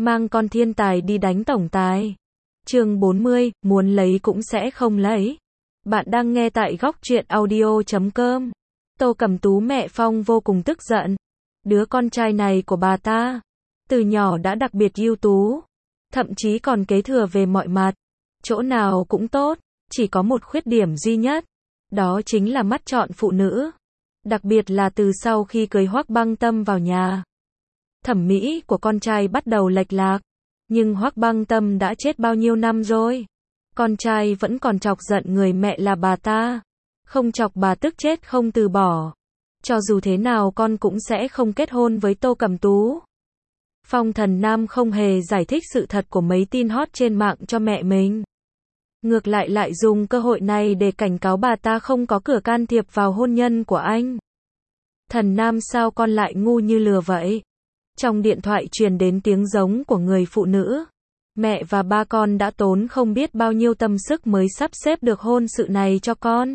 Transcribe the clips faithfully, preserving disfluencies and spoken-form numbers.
Mang con thiên tài đi đánh tổng tài. Chương bốn mươi, muốn lấy cũng sẽ không lấy. Bạn đang nghe tại góc truyện audio chấm com. Tô Cẩm Tú mẹ Phong vô cùng tức giận. Đứa con trai này của bà ta, từ nhỏ đã đặc biệt ưu tú, thậm chí còn kế thừa về mọi mặt. Chỗ nào cũng tốt, chỉ có một khuyết điểm duy nhất, đó chính là mắt chọn phụ nữ. Đặc biệt là từ sau khi cưới Hoắc Băng Tâm vào nhà. Thẩm mỹ của con trai bắt đầu lệch lạc, nhưng Hoắc Băng Tâm đã chết bao nhiêu năm rồi. Con trai vẫn còn chọc giận người mẹ là bà ta. Không chọc bà tức chết không từ bỏ. Cho dù thế nào con cũng sẽ không kết hôn với Tô Cẩm Tú. Phong Thần Nam không hề giải thích sự thật của mấy tin hot trên mạng cho mẹ mình. Ngược lại lại dùng cơ hội này để cảnh cáo bà ta không có cửa can thiệp vào hôn nhân của anh. Thần Nam sao con lại ngu như lừa vậy? Trong điện thoại truyền đến tiếng giống của người phụ nữ. Mẹ và ba con đã tốn không biết bao nhiêu tâm sức mới sắp xếp được hôn sự này cho con.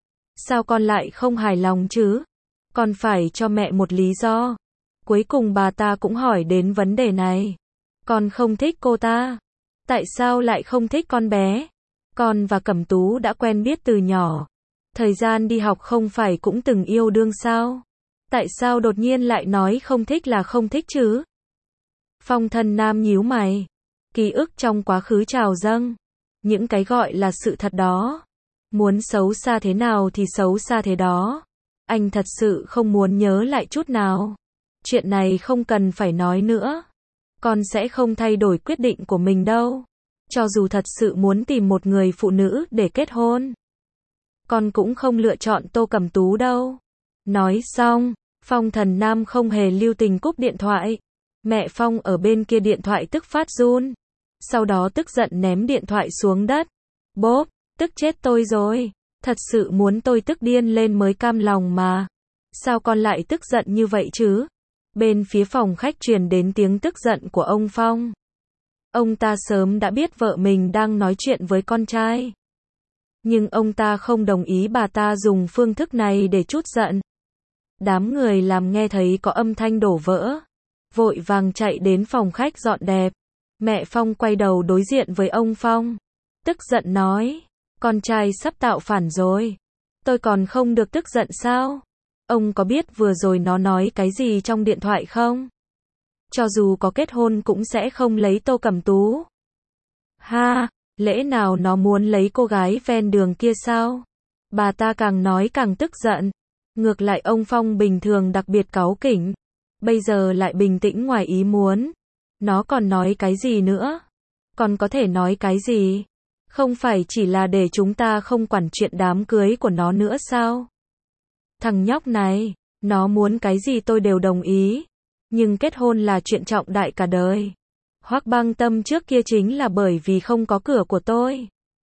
Sao con lại không hài lòng chứ? Con phải cho mẹ một lý do. Cuối cùng bà ta cũng hỏi đến vấn đề này. Con không thích cô ta. Tại sao lại không thích con bé? Con và Cẩm Tú đã quen biết từ nhỏ. Thời gian đi học không phải cũng từng yêu đương sao? Tại sao đột nhiên lại nói không thích là không thích chứ? Phong Thần Nam nhíu mày. Ký ức trong quá khứ trào dâng. Những cái gọi là sự thật đó. Muốn xấu xa thế nào thì xấu xa thế đó. Anh thật sự không muốn nhớ lại chút nào. Chuyện này không cần phải nói nữa. Con sẽ không thay đổi quyết định của mình đâu. Cho dù thật sự muốn tìm một người phụ nữ để kết hôn, con cũng không lựa chọn Tô Cẩm Tú đâu. Nói xong, Phong Thần Nam không hề lưu tình cúp điện thoại. Mẹ Phong ở bên kia điện thoại tức phát run. Sau đó tức giận ném điện thoại xuống đất. Bốp, tức chết tôi rồi. Thật sự muốn tôi tức điên lên mới cam lòng mà. Sao con lại tức giận như vậy chứ? Bên phía phòng khách truyền đến tiếng tức giận của ông Phong. Ông ta sớm đã biết vợ mình đang nói chuyện với con trai. Nhưng ông ta không đồng ý bà ta dùng phương thức này để trút giận. Đám người làm nghe thấy có âm thanh đổ vỡ. Vội vàng chạy đến phòng khách dọn dẹp. Mẹ Phong quay đầu đối diện với ông Phong. Tức giận nói. Con trai sắp tạo phản rồi. Tôi còn không được tức giận sao? Ông có biết vừa rồi nó nói cái gì trong điện thoại không? Cho dù có kết hôn cũng sẽ không lấy Tô Cẩm Tú. Ha, lẽ nào nó muốn lấy cô gái ven đường kia sao? Bà ta càng nói càng tức giận. Ngược lại ông Phong bình thường đặc biệt cáu kỉnh. Bây giờ lại bình tĩnh ngoài ý muốn. Nó còn nói cái gì nữa? Còn có thể nói cái gì? Không phải chỉ là để chúng ta không quản chuyện đám cưới của nó nữa sao? Thằng nhóc này, nó muốn cái gì tôi đều đồng ý. Nhưng kết hôn là chuyện trọng đại cả đời. Hoắc Băng Tâm trước kia chính là bởi vì không có cửa của tôi,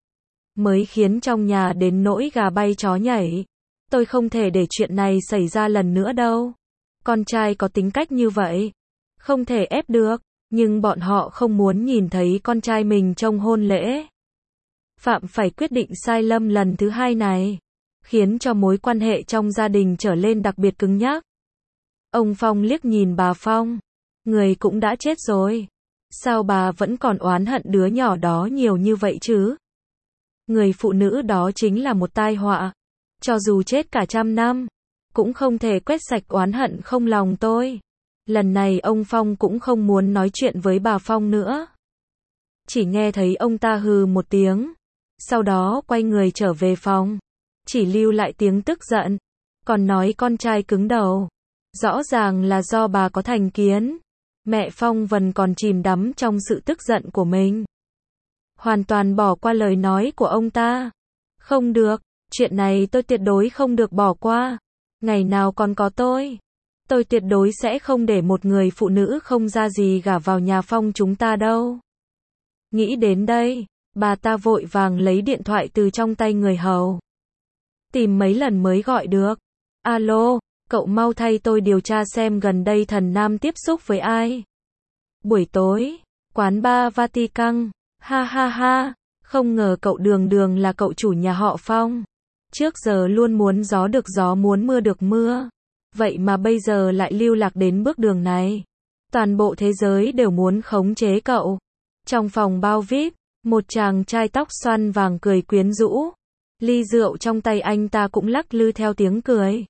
mới khiến trong nhà đến nỗi gà bay chó nhảy. Tôi không thể để chuyện này xảy ra lần nữa đâu. Con trai có tính cách như vậy. Không thể ép được. Nhưng bọn họ không muốn nhìn thấy con trai mình trong hôn lễ. Phạm phải quyết định sai lầm lần thứ hai này. Khiến cho mối quan hệ trong gia đình trở lên đặc biệt cứng nhắc. Ông Phong liếc nhìn bà Phong. Người cũng đã chết rồi. Sao bà vẫn còn oán hận đứa nhỏ đó nhiều như vậy chứ? Người phụ nữ đó chính là một tai họa. Cho dù chết cả trăm năm, cũng không thể quét sạch oán hận không lòng tôi. Lần này ông Phong cũng không muốn nói chuyện với bà Phong nữa. Chỉ nghe thấy ông ta hừ một tiếng. Sau đó quay người trở về phòng. Chỉ lưu lại tiếng tức giận. Còn nói con trai cứng đầu. Rõ ràng là do bà có thành kiến. Mẹ Phong vẫn còn chìm đắm trong sự tức giận của mình. Hoàn toàn bỏ qua lời nói của ông ta. Không được, chuyện này tôi tuyệt đối không được bỏ qua. Ngày nào còn có tôi, tôi tuyệt đối sẽ không để một người phụ nữ không ra gì gả vào nhà Phong chúng ta đâu. Nghĩ đến đây, bà ta vội vàng lấy điện thoại từ trong tay người hầu. Tìm mấy lần mới gọi được. Alo, cậu mau thay tôi điều tra xem gần đây Thần Nam tiếp xúc với ai. Buổi tối, quán bar Vatican. Ha ha ha, không ngờ cậu Đường Đường là cậu chủ nhà họ Phong. Trước giờ luôn muốn gió được gió muốn mưa được mưa. Vậy mà bây giờ lại lưu lạc đến bước đường này. Toàn bộ thế giới đều muốn khống chế cậu. Trong phòng bao vi ai pi, một chàng trai tóc xoăn vàng cười quyến rũ. Ly rượu trong tay anh ta cũng lắc lư theo tiếng cười.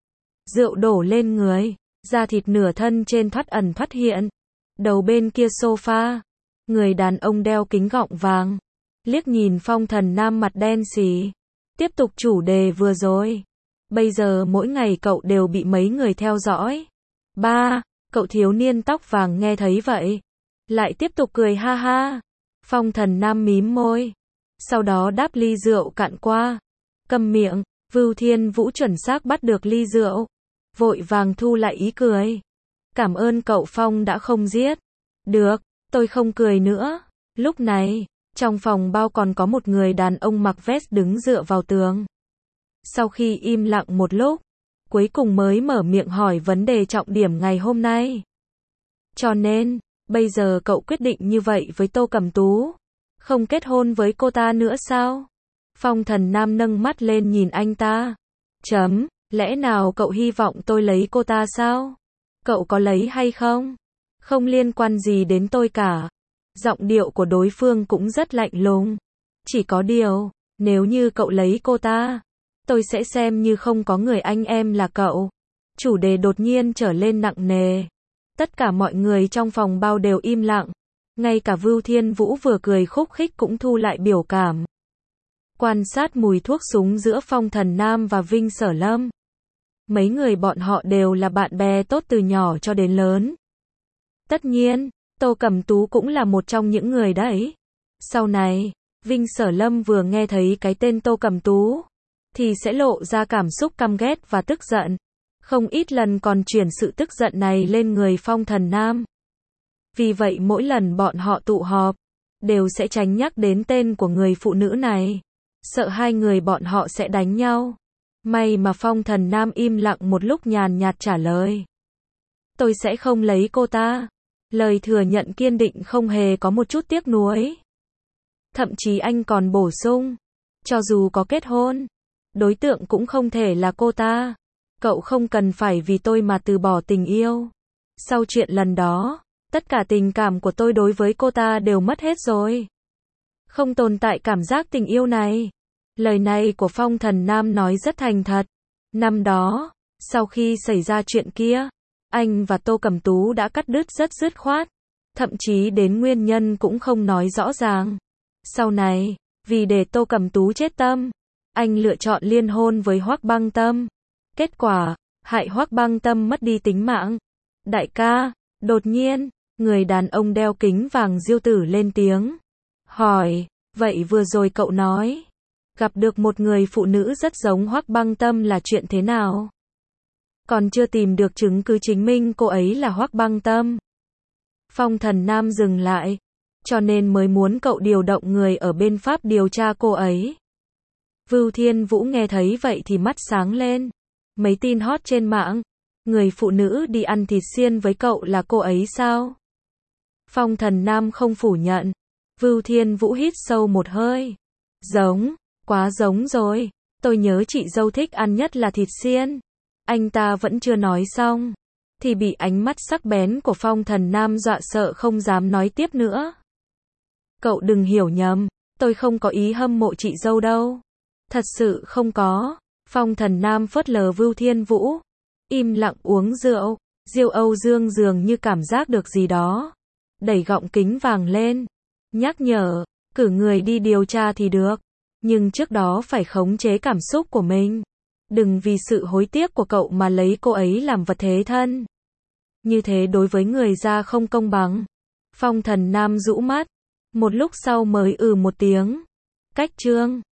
Rượu đổ lên người, da thịt nửa thân trên thoát ẩn thoát hiện. Đầu bên kia sofa, người đàn ông đeo kính gọng vàng, liếc nhìn Phong Thần Nam mặt đen sì. Tiếp tục chủ đề vừa rồi. Bây giờ mỗi ngày cậu đều bị mấy người theo dõi. Ba, cậu thiếu niên tóc vàng nghe thấy vậy, lại tiếp tục cười ha ha. Phong Thần Nam mím môi, sau đó đáp ly rượu cạn qua. Câm miệng. Vưu Thiên Vũ chuẩn xác bắt được ly rượu, vội vàng thu lại ý cười. Cảm ơn cậu Phong đã không giết. Được, tôi không cười nữa. Lúc này, trong phòng bao còn có một người đàn ông mặc vest đứng dựa vào tường. Sau khi im lặng một lúc, cuối cùng mới mở miệng hỏi vấn đề trọng điểm ngày hôm nay. Cho nên, bây giờ cậu quyết định như vậy với Tô Cẩm Tú, không kết hôn với cô ta nữa sao? Phong Thần Nam nâng mắt lên nhìn anh ta. Chấm, lẽ nào cậu hy vọng tôi lấy cô ta sao? Cậu có lấy hay không? Không liên quan gì đến tôi cả. Giọng điệu của đối phương cũng rất lạnh lùng. Chỉ có điều, nếu như cậu lấy cô ta, tôi sẽ xem như không có người anh em là cậu. Chủ đề đột nhiên trở lên nặng nề. Tất cả mọi người trong phòng bao đều im lặng. Ngay cả Vưu Thiên Vũ vừa cười khúc khích cũng thu lại biểu cảm. Quan sát mùi thuốc súng giữa Phong Thần Nam và Vinh Sở Lâm. Mấy người bọn họ đều là bạn bè tốt từ nhỏ cho đến lớn. Tất nhiên, Tô Cẩm Tú cũng là một trong những người đấy. Sau này, Vinh Sở Lâm vừa nghe thấy cái tên Tô Cẩm Tú, thì sẽ lộ ra cảm xúc căm ghét và tức giận. Không ít lần còn chuyển sự tức giận này lên người Phong Thần Nam. Vì vậy mỗi lần bọn họ tụ họp, đều sẽ tránh nhắc đến tên của người phụ nữ này. Sợ hai người bọn họ sẽ đánh nhau. May mà Phong Thần Nam im lặng một lúc nhàn nhạt trả lời. Tôi sẽ không lấy cô ta. Lời thừa nhận kiên định không hề có một chút tiếc nuối. Thậm chí anh còn bổ sung. Cho dù có kết hôn, đối tượng cũng không thể là cô ta. Cậu không cần phải vì tôi mà từ bỏ tình yêu. Sau chuyện lần đó, tất cả tình cảm của tôi đối với cô ta đều mất hết rồi. Không tồn tại cảm giác tình yêu này. Lời này của Phong Thần Nam nói rất thành thật. Năm đó, sau khi xảy ra chuyện kia, anh và Tô Cẩm Tú đã cắt đứt rất dứt khoát. Thậm chí đến nguyên nhân cũng không nói rõ ràng. Sau này, vì để Tô Cẩm Tú chết tâm, anh lựa chọn liên hôn với Hoắc Băng Tâm. Kết quả, hại Hoắc Băng Tâm mất đi tính mạng. Đại ca, đột nhiên, người đàn ông đeo kính vàng Diêu Tử lên tiếng. Hỏi, vậy vừa rồi cậu nói, gặp được một người phụ nữ rất giống Hoắc Băng Tâm là chuyện thế nào? Còn chưa tìm được chứng cứ chứng minh cô ấy là Hoắc Băng Tâm. Phong Thần Nam dừng lại, cho nên mới muốn cậu điều động người ở bên Pháp điều tra cô ấy. Vưu Thiên Vũ nghe thấy vậy thì mắt sáng lên. Mấy tin hot trên mạng, người phụ nữ đi ăn thịt xiên với cậu là cô ấy sao? Phong Thần Nam không phủ nhận. Vưu Thiên Vũ hít sâu một hơi. Giống, quá giống rồi. Tôi nhớ chị dâu thích ăn nhất là thịt xiên. Anh ta vẫn chưa nói xong, thì bị ánh mắt sắc bén của Phong Thần Nam dọa sợ không dám nói tiếp nữa. Cậu đừng hiểu nhầm, tôi không có ý hâm mộ chị dâu đâu. Thật sự không có. Phong Thần Nam phớt lờ Vưu Thiên Vũ, im lặng uống rượu. Diêu Âu Dương dường như cảm giác được gì đó, đẩy gọng kính vàng lên, nhắc nhở, cử người đi điều tra thì được, nhưng trước đó phải khống chế cảm xúc của mình. Đừng vì sự hối tiếc của cậu mà lấy cô ấy làm vật thế thân. Như thế đối với người ra không công bằng. Phong Thần Nam rũ mắt, một lúc sau mới ừ một tiếng. Cách chương